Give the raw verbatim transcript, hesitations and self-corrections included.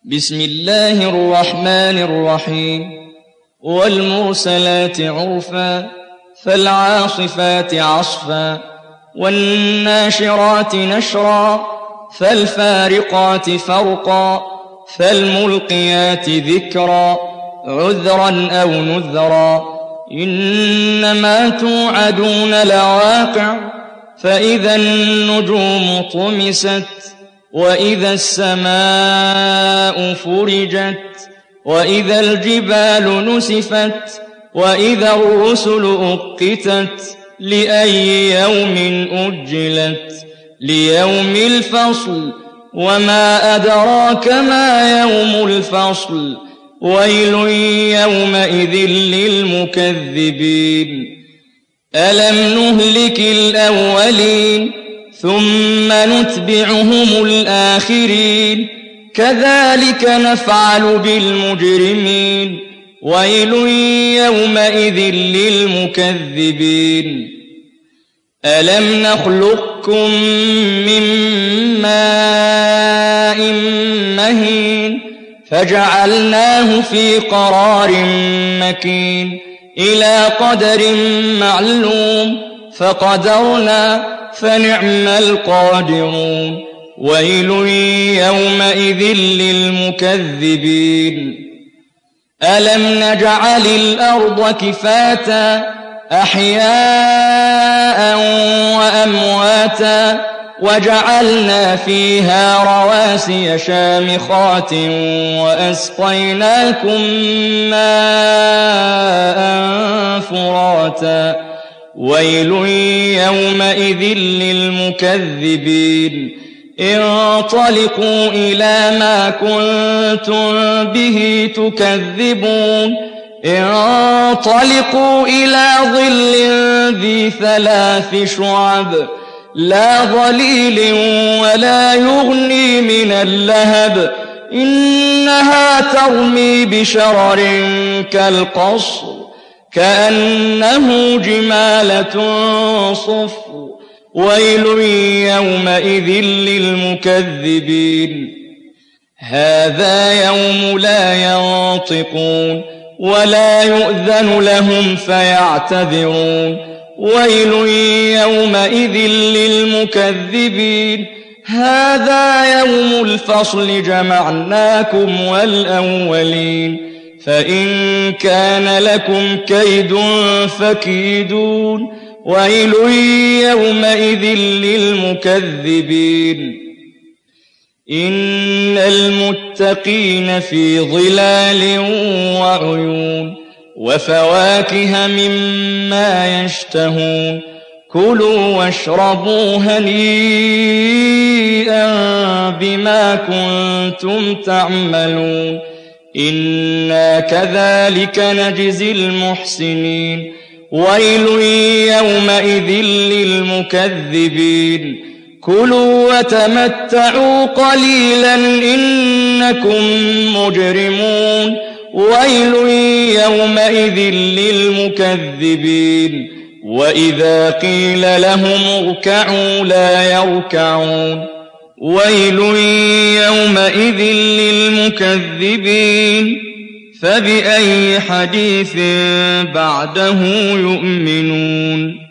بسم الله الرحمن الرحيم والمرسلات عرفا فالعاصفات عصفا والناشرات نشرا فالفارقات فرقا فالملقيات ذكرا عذرا أو نذرا إنما توعدون لواقع فإذا النجوم طمست وإذا السماء فرجت وإذا الجبال نسفت وإذا الرسل أقتت لأي يوم أجلت ليوم الفصل وما أدراك ما يوم الفصل ويل يومئذ للمكذبين ألم نهلك الأولين ثم نتبعهم الآخرين كذلك نفعل بالمجرمين ويل يومئذ للمكذبين ألم نخلقكم من ماء مهين فجعلناه في قرار مكين إلى قدر معلوم فقدرنا فنعم القادرون ويل يومئذ للمكذبين ألم نجعل الأرض كفاتا أحياء وأمواتا وجعلنا فيها رواسي شامخات وأسقيناكم ماء فراتا ويل يومئذ للمكذبين انطلقوا إلى ما كنتم به تكذبون انطلقوا إلى ظل ذي ثلاث شعب لا ظليل ولا يغني من اللهب إنها ترمي بشرر كالقصر كأنه جمالة صفر ويل يومئذ للمكذبين هذا يوم لا ينطقون ولا يؤذن لهم فيعتذرون ويل يومئذ للمكذبين هذا يوم الفصل جمعناكم والأولين فإن كان لكم كيد فكيدون ويل يومئذ للمكذبين إن المتقين في ظلال وعيون وفواكه مما يشتهون كلوا واشربوا هنيئا بما كنتم تعملون إنا كذلك نجزي المحسنين ويل يومئذ للمكذبين كلوا وتمتعوا قليلا إنكم مجرمون ويل يومئذ للمكذبين وإذا قيل لهم اركعوا لا يركعون ويل يومئذ للمكذبين فبأي حديث بعده يؤمنون